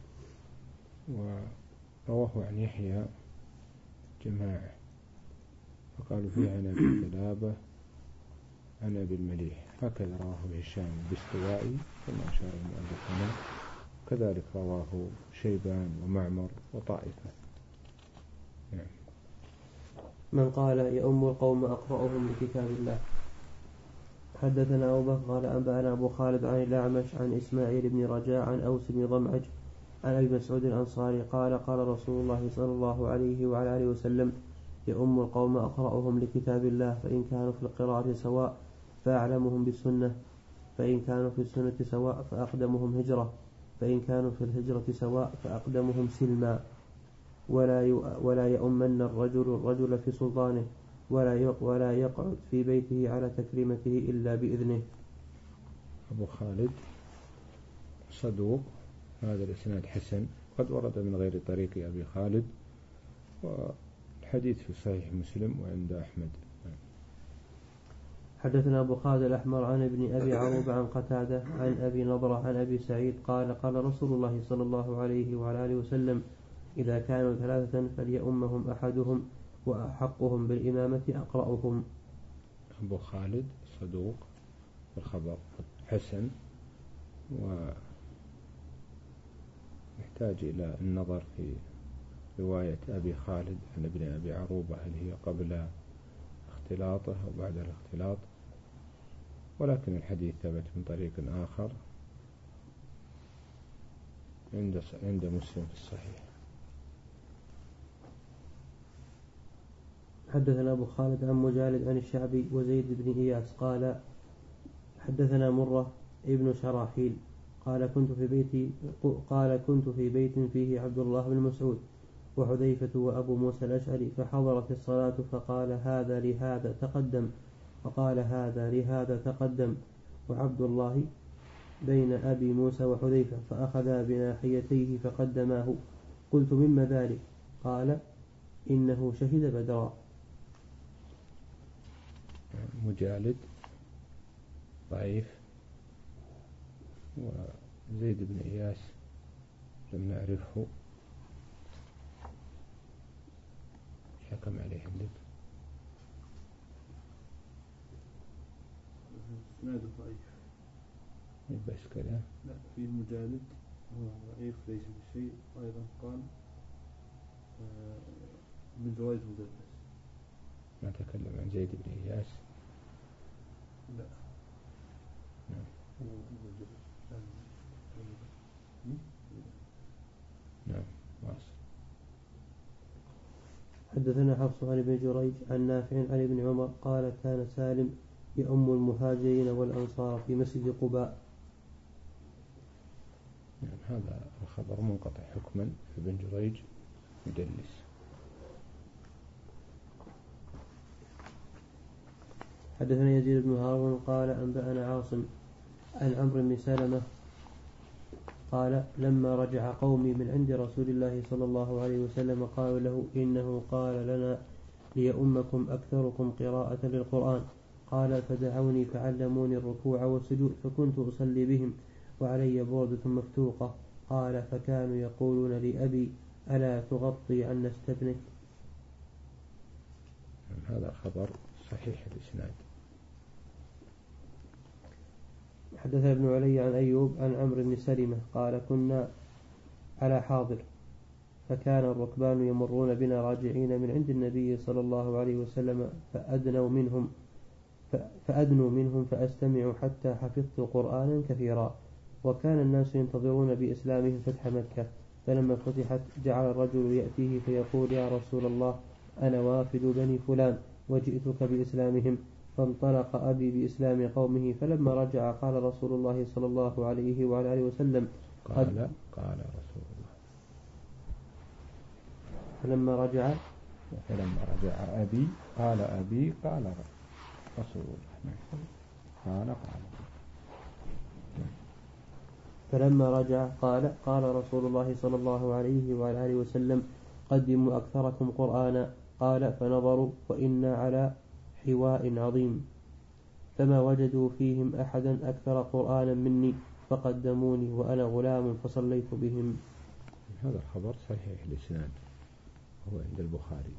ورواه عن يحيى جماعة فقالوا فيه عن أبي قلابة عن أبي المليح، هكذا رواه هشام باستوائي كما أشار المؤلف هنا، كذلك رواه شيبان ومعمر وطائفة. نعم. من قال يؤم القوم أقرأهم لكتاب الله. حدثنا أبو بكر قال أنبأنا أبو خالد عن الأعمش عن إسماعيل بن رجاء عن أوس بن ضمعج عن أبي مسعود الأنصاري قال قال رسول الله صلى الله عليه وعلى آله وسلم يؤم القوم أقرأهم لكتاب الله، فإن كانوا في القراءة سواء فأعلمهم بالسنة، فإن كانوا في السنة سواء فأقدمهم هجرة، فإن كانوا في الهجرة سواء فأقدمهم سلما، ولا ولا يؤمن الرجل الرجل في سلطانه، ولا ولا يقعد في بيته على تكريمته إلا بإذنه. أبو خالد صدوق، هذا الإسناد حسن، قد ورد من غير طريق أبي خالد، والحديث في صحيح مسلم وعند أحمد. حدثنا أبو خالد الأحمر عن ابن أبي عروبة عن قتادة عن أبي نضرة عن أبي سعيد قال قال رسول الله صلى الله عليه وعلى آله وسلم إذا كانوا ثلاثة فليؤمهم أحدهم وأحقهم بالإمامة أقرأهم. أبو خالد صدوق والخبر حسن، ونحتاج إلى النظر في رواية أبي خالد عن ابن أبي عروبة، هل هي قبل اختلاطه أو بعد الاختلاط، ولكن الحديث ثبت من طريق آخر عند عند مسلم في الصحيح. حدثنا أبو خالد عن مجالد عن الشعبي وزيد بن إياس قال حدثنا مرة ابن شراحيل قال كنت في بيتي قال كنت في بيت فيه عبد الله بن مسعود وحذيفة وأبو موسى الأشعري، فحضرت الصلاة فقال هذا لهذا تقدم، وقال هذا لهذا تقدم، وعبد الله بين أبي موسى وحذيفة، فأخذا بناحيتيه فقدماه. قلت مما ذلك؟ قال إنه شهد بدرا. مجالد ضعيف، وزيد بن إياس لم نعرفه حكم عليه عندك؟ إسناده ضعيف. بس كذا؟ لا، فيه مجالد هو ضعيف ليس بشيء. أيضا قال من جواز مدرس. ما تكلم عن زيد بن إياس؟ لا. نعم. نعم. واصل. حدثنا حفص عن ابن جريج عن نافع عن ابن عمر قال كان سالم يؤم المهاجرين والأنصار في مسجد قباء. نعم. هذا الخبر منقطع حكما، ابن جريج مدلس. حدثنا يزيد بن هارون قال أنبأنا عاصم عن عمرو بن سلمة قال لما رجع قومي من عند رسول الله صلى الله عليه وسلم قالوا له إنه قال لنا ليؤمكم أكثركم قراءة للقرآن. قال فدعوني فعلموني الركوع والسجود فكنت أصلي بهم وعلي بردة مفتوقة. قال فكانوا يقولون لأبي ألا تغطي عن استبنك. هذا خبر صحيح الإسناد. حدث ابن علي عن أيوب عن عمرو بن سلمة قال كنا على حاضر فكان الركبان يمرون بنا راجعين من عند النبي صلى الله عليه وسلم فأدنوا منهم فأدنوا منهم فأستمع حتى حفظت قرآنا كثيرا. وكان الناس ينتظرون بإسلامهم فتح مكة، فلما فتحت جعل الرجل يأتيه فيقول يا رسول الله أنا وافد بني فلان وجئتك بإسلامهم. فانطلق أبي بإسلام قومه، فلما رجع قال رسول الله صلى الله عليه وعلى آله وسلم قال قال رسول الله فلما رجع فلما رجع أبي قال أبي قال رسول الله قال قال فلما رجع قال قال رسول الله صلى الله عليه وعلى آله وسلم قدموا أكثركم قرآنا. قال فنظروا وإنا على حواء عظيم فما وجدوا فيهم أحدا أكثر قرآنا مني فقدموني وأنا غلام فصليت بهم. هذا الخبر صحيح الإسناد هو عند البخاري.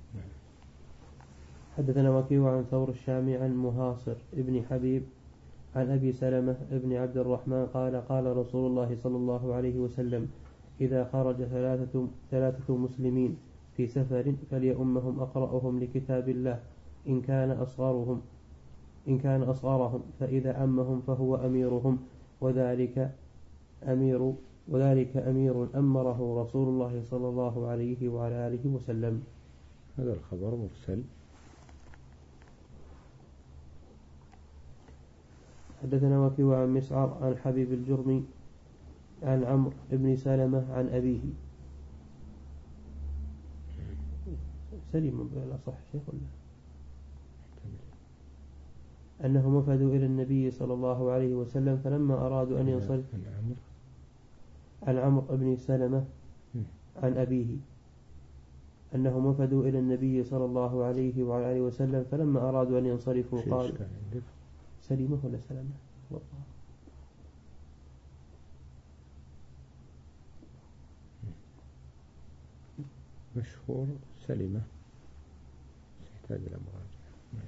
حدثنا وكيع عن ثور الشامي عن مهاصر ابن حبيب عن أبي سلمة ابن عبد الرحمن قال قال رسول الله صلى الله عليه وسلم إذا خرج ثلاثة, ثلاثة مسلمين في سفر فليؤمهم أقرأهم لكتاب الله إن كان أصغرهم إن كان أصغرهم فإذا أمهم فهو أميرهم وذلك أمير وذلك أمير أمره رسول الله صلى الله عليه وعلى آله وسلم. هذا الخبر مرسل. حدثنا وكيع عن مسعر عن حبيب الجرمي عن عمرو بن سلمة عن أبيه سليم بلا صح شيخ ولا أنهم وفدوا إلى النبي صلى الله عليه وسلم فلما أرادوا أن ينصرف عن عمرو بن سلمة عن أبيه أنهم وفدوا إلى النبي صلى الله عليه وعلى آله وسلم فلما أرادوا أن ينصرفوا قال سليمة ولا سلمة والله مشهور سلمة يحتاج إلى مراجعة.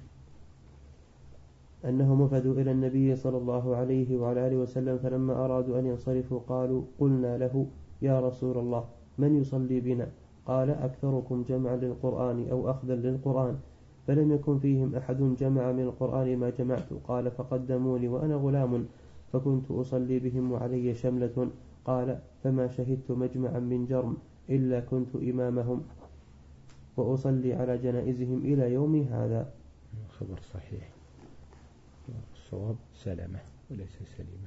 أنهم وفدوا إلى النبي صلى الله عليه وعلى آله وسلم فلما أرادوا أن ينصرفوا قالوا قلنا له يا رسول الله من يصلي بنا؟ قال أكثركم جمعا للقرآن أو أخذا للقرآن فلم يكن فيهم أحد جمع من القرآن ما جمعت. قال فقدموني وأنا غلام فكنت أصلي بهم وعلي شملة. قال فما شهدت مجمعا من جرم إلا كنت إمامهم وأصلي على جنائزهم إلى يومي هذا. خبر صحيح. الصواب سلمة وليس سليمة.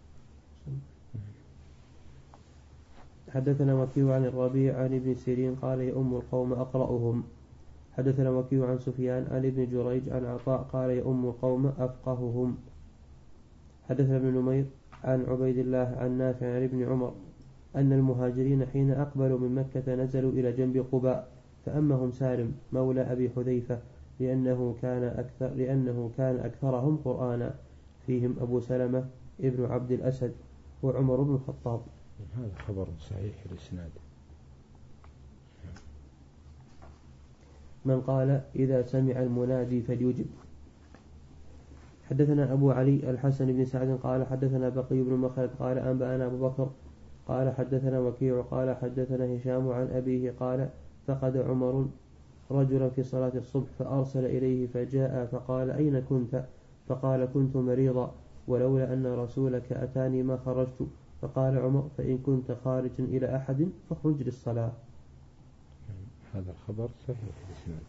حدثنا وكيع عن الربيع عن ابن سيرين قال يؤم القوم أقرأهم. حدثنا وكيع عن سفيان عن ابن جريج عن عطاء قال يؤم القوم أفقههم. حدثنا ابن نمير عن عبيد الله عن نافع عن ابن عمر أن المهاجرين حين أقبلوا من مكة نزلوا إلى جنب قباء فأمهم سالم مولى أبي حذيفة لأنه كان أكثر لأنه كان أكثرهم قرآنا فيهم أبو سلمة ابن عبد الأسد وعمر بن الخطاب. هذا خبر صحيح الإسناد. من قال إذا سمع المنادي فليجب. حدثنا أبو علي الحسن بن سعد قال حدثنا بقي بن مخلد قال أنبأنا أبو بكر قال حدثنا وكيع قال حدثنا هشام عن أبيه قال فقد عمر رجلا في صلاة الصبح فأرسل إليه فجاء فقال أين كنت؟ فقال كنت مريضا ولولا أن رسولك أتاني ما خرجت. فقال عمر فإن كنت خارجا إلى أحد فاخرج للصلاة. هذا الخبر صحيح الإسناد.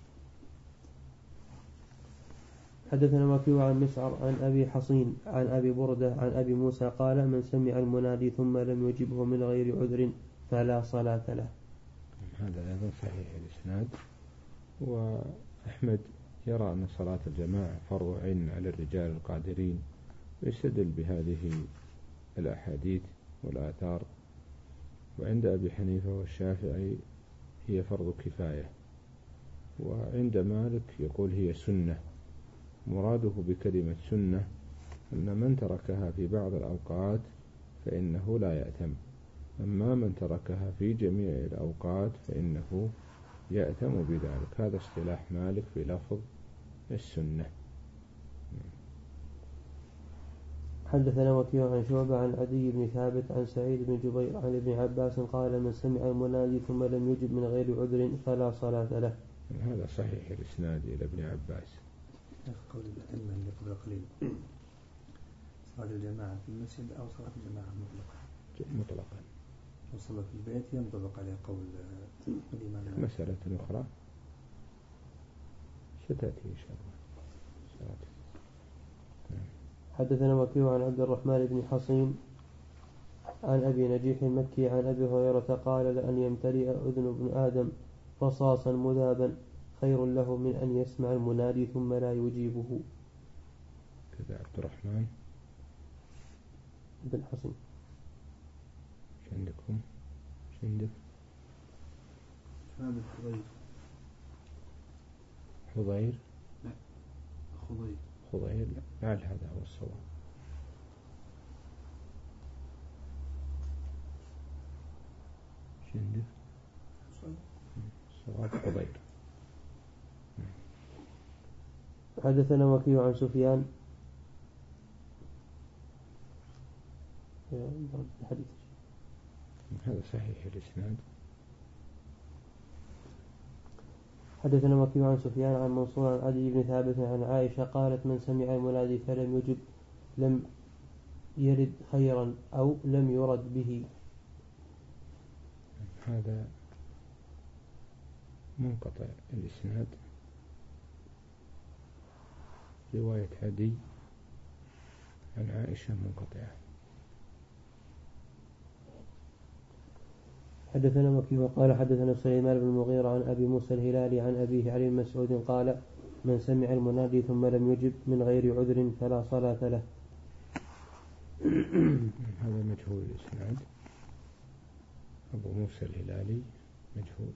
حدثنا وكيع عن مسعر عن أبي حصين عن أبي بردة عن أبي موسى قال من سمع المنادي ثم لم يجبه من غير عذر فلا صلاة له. هذا أيضا صحيح الإسناد. وأحمد يرى أن صلاة الجماعة فرض عين على الرجال القادرين ويستدل بهذه الأحاديث والآثار. وعند أبي حنيفة والشافعي هي فرض كفاية. وعند مالك يقول هي سنة. مراده بكلمة سنة أن من تركها في بعض الأوقات فإنه لا يأثم، أما من تركها في جميع الأوقات فإنه يأثم بذلك. هذا اصطلاح مالك في لفظ السنة. حدثنا وكيع عن شعبة عن عدي بن ثابت عن سعيد بن جبير عن ابن عباس قال من سمع المنادي ثم لم يجب من غير عذر فلا صلاة له. هذا صحيح الإسناد إلى ابن عباس. قول الأئمة اللي قبل قليل صلاة الجماعة في المسجد أو صلاة الجماعة مطلقة مطلقا وصلى في البيت ينطبق عليه قول الإمام. مسألة أخرى ستأتي إن شاء الله. حدثنا وكيع عن عبد الرحمن بن حصين عن أبي نجيح المكي عن أبي هريرة قال لأن يمتلئ أذن ابن آدم رصاصا مذابا خير له من أن يسمع المنادي ثم لا يجيبه. كذا عبد الرحمن بن حصين. ايش عندكم؟ ايش عندك؟ هذا خضير. خضير لا خضير خضير لعل هذا هو الصواب. ايش عندك؟ الصواب خضير. حدثنا وكيع عن سفيان الحديث هذا صحيح الإسناد. حدثنا وكيع عن سفيان عن منصور عن عدي بن ثابت عن عائشة قالت من سمع المنادي فلم يجب لم يرد خيرا أو لم يرد به. هذا منقطع الإسناد. رواية عدي عن عائشة منقطعة. حدثنا وكيع قال حدثنا سليمان بن المغيرة عن أبي موسى الهلالي عن أبيه عن مسعود قال من سمع المنادي ثم لم يجب من غير عذر فلا صلاة له. هذا مجهول الإسناد. أبو موسى الهلالي مجهول.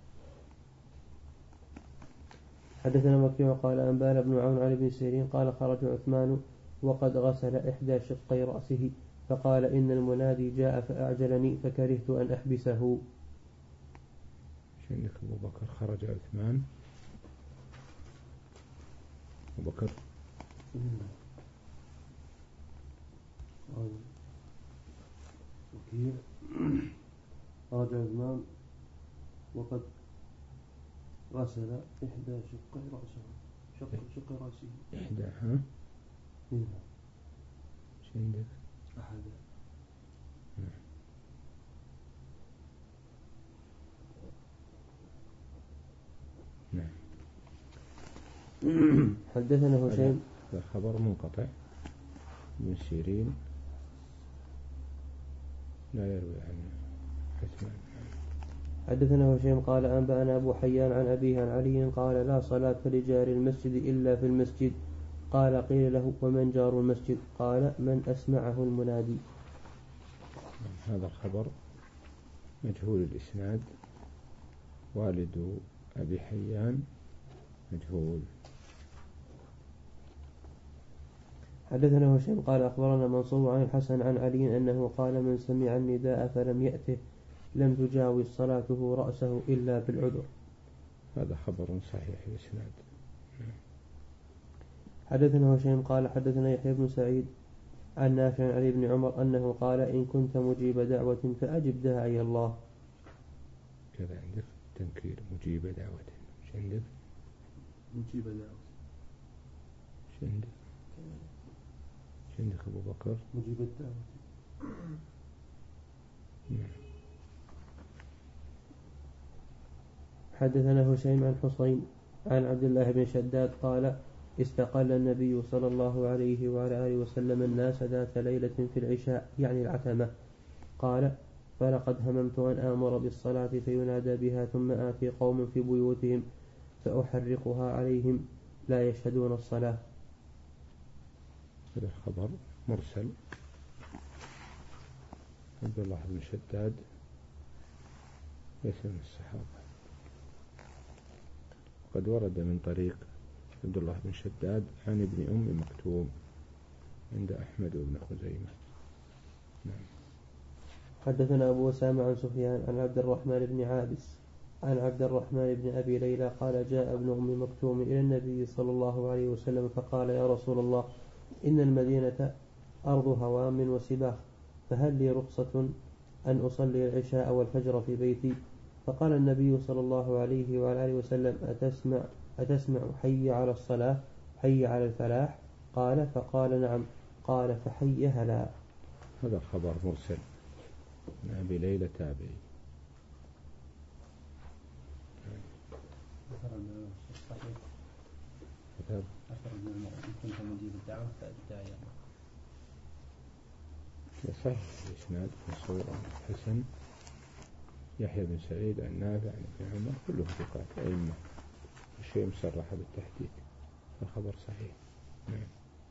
حدثنا وكيع قال أنبانا بن عون عن ابن سيرين قال خرج عثمان وقد غسل إحدى شقي رأسه فقال إن المنادي جاء فأعجلني فكرهت أن أحبسه. عندك أبو بكر خرج عثمان. أبو بكر وكيع خرج عثمان وقد غسل إحدى شقي رأسه شق شق رأسه إحدى ها إيش عندك؟ أحد. نعم. حدثنا هشيم. هذا خبر منقطع. ابن سيرين لا يروي عن عثمان. حدثنا هشيم قال أنبأنا أبو حيان عن أبيه عن علي قال لا صلاة لجار المسجد إلا في المسجد. قال قيل له ومن جار المسجد؟ قال من أسمعه المنادي. هذا الخبر مجهول الإسناد. والد أبي حيان مجهول. حدثنا هشام قال أخبرنا منصور عن الحسن عن علي أنه قال من سمع النداء فلم يأته لم تجاوز صلاته رأسه إلا بالعذر. هذا خبر صحيح الإسناد. حدثنا هشام قال حدثنا يحيى بن سعيد عن نافع عن علي بن عمر أنه قال إن كنت مجيب دعوة فأجب داعي الله. كذا عندك تنكير مجيب دعوة. ايش عندك؟ مجيب دعوة. ايش عندك؟ ايش عندك أبو بكر؟ مجيب الدعوة. حدثنا هشيم عن حسين عن عبد الله بن شداد قال استقل النبي صلى الله عليه وعلى آله وسلم الناس ذات ليلة في العشاء يعني العتمة. قال فلقد هممت أن آمر بالصلاة فينادى بها ثم آتي قوم في بيوتهم فأحرقها عليهم لا يشهدون الصلاة. هذا خبر مرسل. عبد الله بن شداد ليس من الصحابة. قد ورد من طريق عبد الله بن شداد عن ابن أم مكتوم عند أحمد بن خزيمة. نعم. حدثنا أبو أسامة عن سفيان عن عبد الرحمن بن عابس عن عبد الرحمن بن أبي ليلى قال جاء ابن أم مكتوم إلى النبي صلى الله عليه وسلم فقال يا رسول الله إن المدينة أرض هوام وسباخ فهل لي رخصة أن أصلي العشاء والفجر في بيتي؟ فقال النبي صلى الله عليه وعلى آله وسلم أتسمع, أتسمع حي على الصلاة حي على الفلاح؟ قال فقال نعم. قال فحي هلا. هذا خبر مرسل من أبي ليلى تابعي. صحيح الإسناد منصور عن الحسن يحيى بن سعيد عن نافع عن ابن عمر كلهم ثقات أئمة الشيء مصرح بالتحديد. الخبر صحيح. نعم.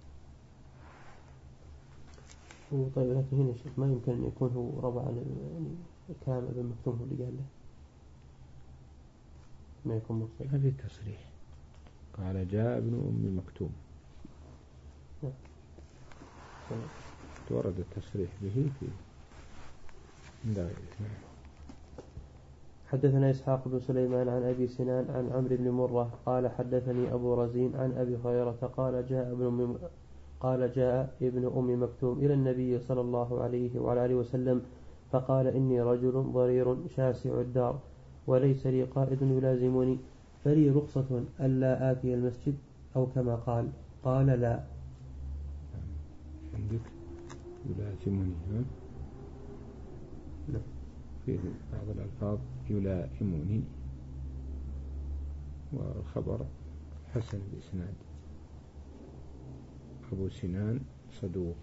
طيب لكن هنا شيء ما يمكن أن يكون هو روى عن يعني كلام ابن مكتوم هو اللي قال له ما يكون مرسل. هذه تصريح قال جاء ابن أم مكتوم. نعم. ورد التصريح به في داعي. حدثنا إسحاق بن سليمان عن أبي سنان عن عمرو بن مرة قال حدثني أبو رزين عن أبي هريرة قال جاء ابن أم قال جاء ابن أم مكتوم إلى النبي صلى الله عليه وعلى آله وسلم فقال إني رجل ضرير شاسع الدار وليس لي قائد يلازمني فلي رخصة ألا آتي المسجد أو كما قال؟ قال لا. عندك يلازمني ها؟ لا. في بعض الألفاظ يلائمني والخبر حسن الإسناد. أبو سنان صدوق.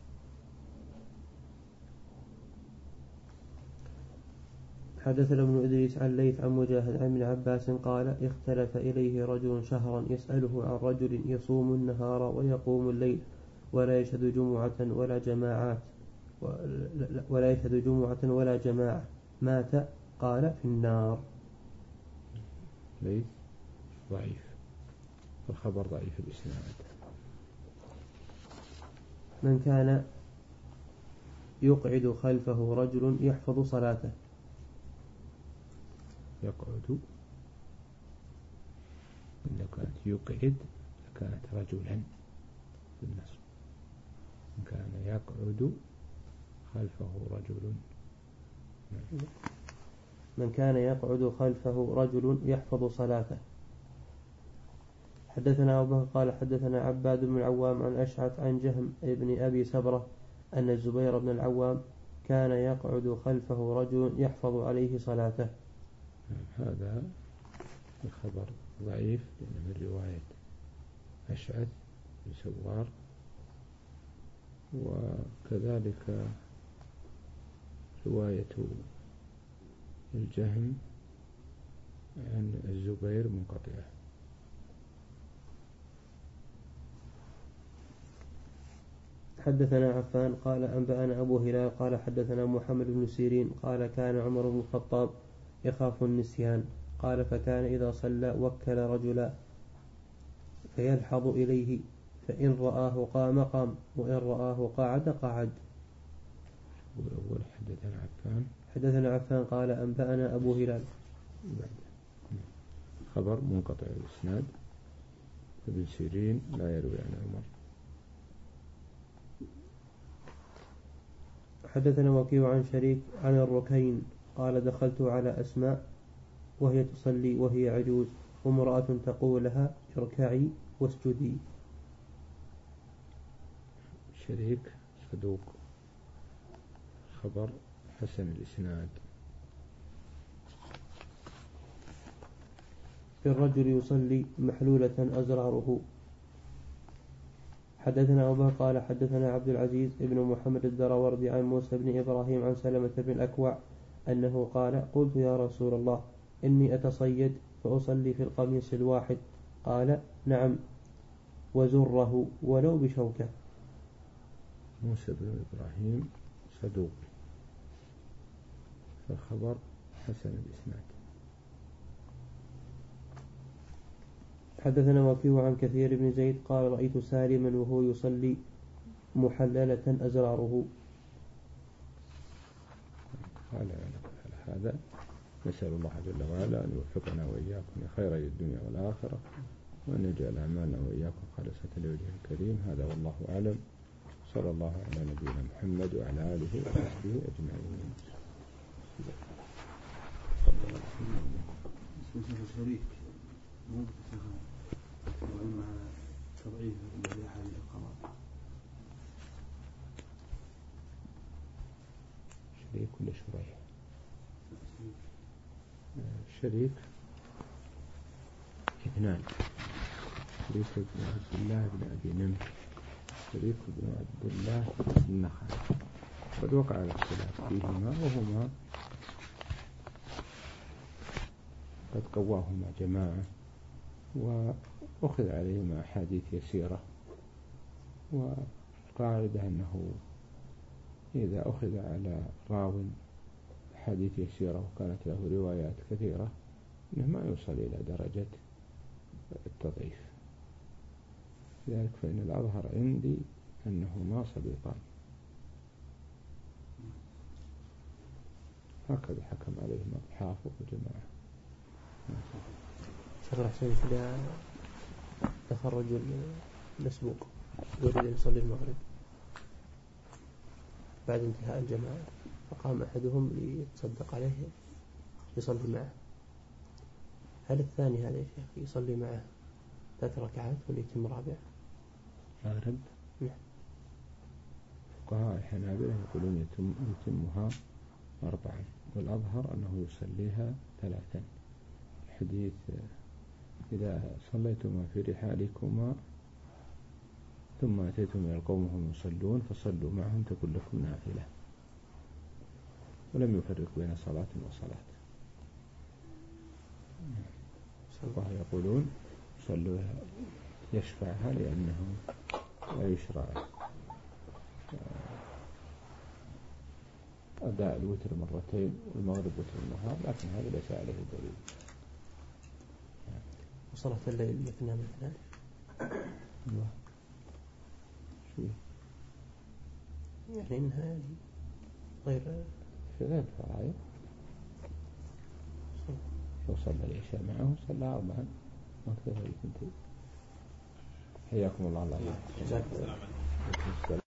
حدثنا ابن إدريس عن ليث عن مجاهد عن ابن عباس قال اختلف إليه رجل شهرا يسأله عن رجل يصوم النهار ويقوم الليل ولا يشهد جمعة ولا جماعات ولا يشهد جمعة ولا جماعة مات قال في النار. ليث ضعيف والخبر ضعيف الإسناد. من كان يقعد خلفه رجل يحفظ صلاته. يقعد إذا كانت يقعد كانت رجلا بالنصب. من كان يقعد خلفه رجل. من كان يقعد خلفه رجل يحفظ صلاته. حدثنا أبو بكر قال حدثنا عباد بن العوام عن أشعث عن جهم ابن أبي سبرة أن الزبير بن العوام كان يقعد خلفه رجل يحفظ عليه صلاته. هذا الخبر ضعيف لأن من رواية أشعث بن سوار وكذلك رواية الجهم عن الزبير منقطعة. حدثنا عفان قال أنبأنا أبو هلال قال حدثنا محمد بن سيرين قال كان عمر بن الخطاب يخاف النسيان قال فكان إذا صلى وكل رجلا فيلحظ إليه فإن رآه قام قام وإن رآه قعد قعد. والأول حدثنا عفان حدثنا عفان قال أنبأنا أبو هلال. خبر منقطع الإسناد. ابن سيرين لا يروي عن عمر. حدثنا وكيع عن شريك عن الركين قال دخلت على أسماء وهي تصلي وهي عجوز وامرأة تقول لها اركعي واسجدي. شريك صدوق. خبر حسن الإسناد. الرجل يصلي محلولة أزراره. حدثنا أبو بكر قال حدثنا عبد العزيز ابن محمد الدراوردي عن موسى بن إبراهيم عن سلمة بن الأكوع أنه قال قلت يا رسول الله إني أتصيد فأصلي في القميص الواحد. قال نعم وزره ولو بشوكة. موسى بن إبراهيم صدوق. فالخبر حسن الإسناد. حدثنا وكيع عن كثير بن زيد قال رأيت سالما وهو يصلي محللة أزراره. على هذا نسأل الله جل وعلا أن يوفقنا وإياكم لخير الدنيا والآخرة وأن يجعل أعمالنا وإياكم خالصة لوجهه الكريم. هذا والله أعلم. صلى الله على نبينا محمد وعلى آله وصحبه أجمعين. شريك مو وإما تضعيف لأحد القضاء. شريك ولا شريح؟ شريك اثنان. شريك بن عبد الله بن أبي نمر. شريك بن عبد الله بن النخعي. قد وقع الاختلاف فيهما وهما قد قواهما جماعة وأخذ عليهما أحاديث يسيرة. والقاعدة أنه إذا أخذ على راو أحاديث يسيرة وكانت له روايات كثيرة إنه ما يوصل إلى درجة التضعيف. لذلك فإن الأظهر عندي أنهما صديقان. هكذا حكم عليهما الحافظ وجماعة. شكرا حسين كده دخل رجل مسبوق يريد أن يصلي المغرب بعد انتهاء الجماعة فقام أحدهم ليتصدق عليه يصلي معه. هل الثاني هذا يا شيخ يصلي معه ثلاث ركعات وليتم رابعة؟ مغرب. نعم. فقهاء الحنابلة يقولون يتم يتمها أربعا والأظهر أنه يصليها ثلاثا. الحديث إذا صليتما في رحالكما ثم أتيتم إلى القوم وهم يصلون فصلوا معهم تكون لكم نافلة. ولم يفرق بين صلاة وصلاة. الفقهاء يقولون صلوها يشفعها لأنه لا يشرع أداء الوتر مرتين والمغرب وتر النهار، لكن هذا ليس عليه دليل. وصلاة الليل مثنى مثنى شو يعني إنها غير في غير فرائض. لو صلى العشاء معه صلى أربعا وكذا يكون. حياكم الله. الله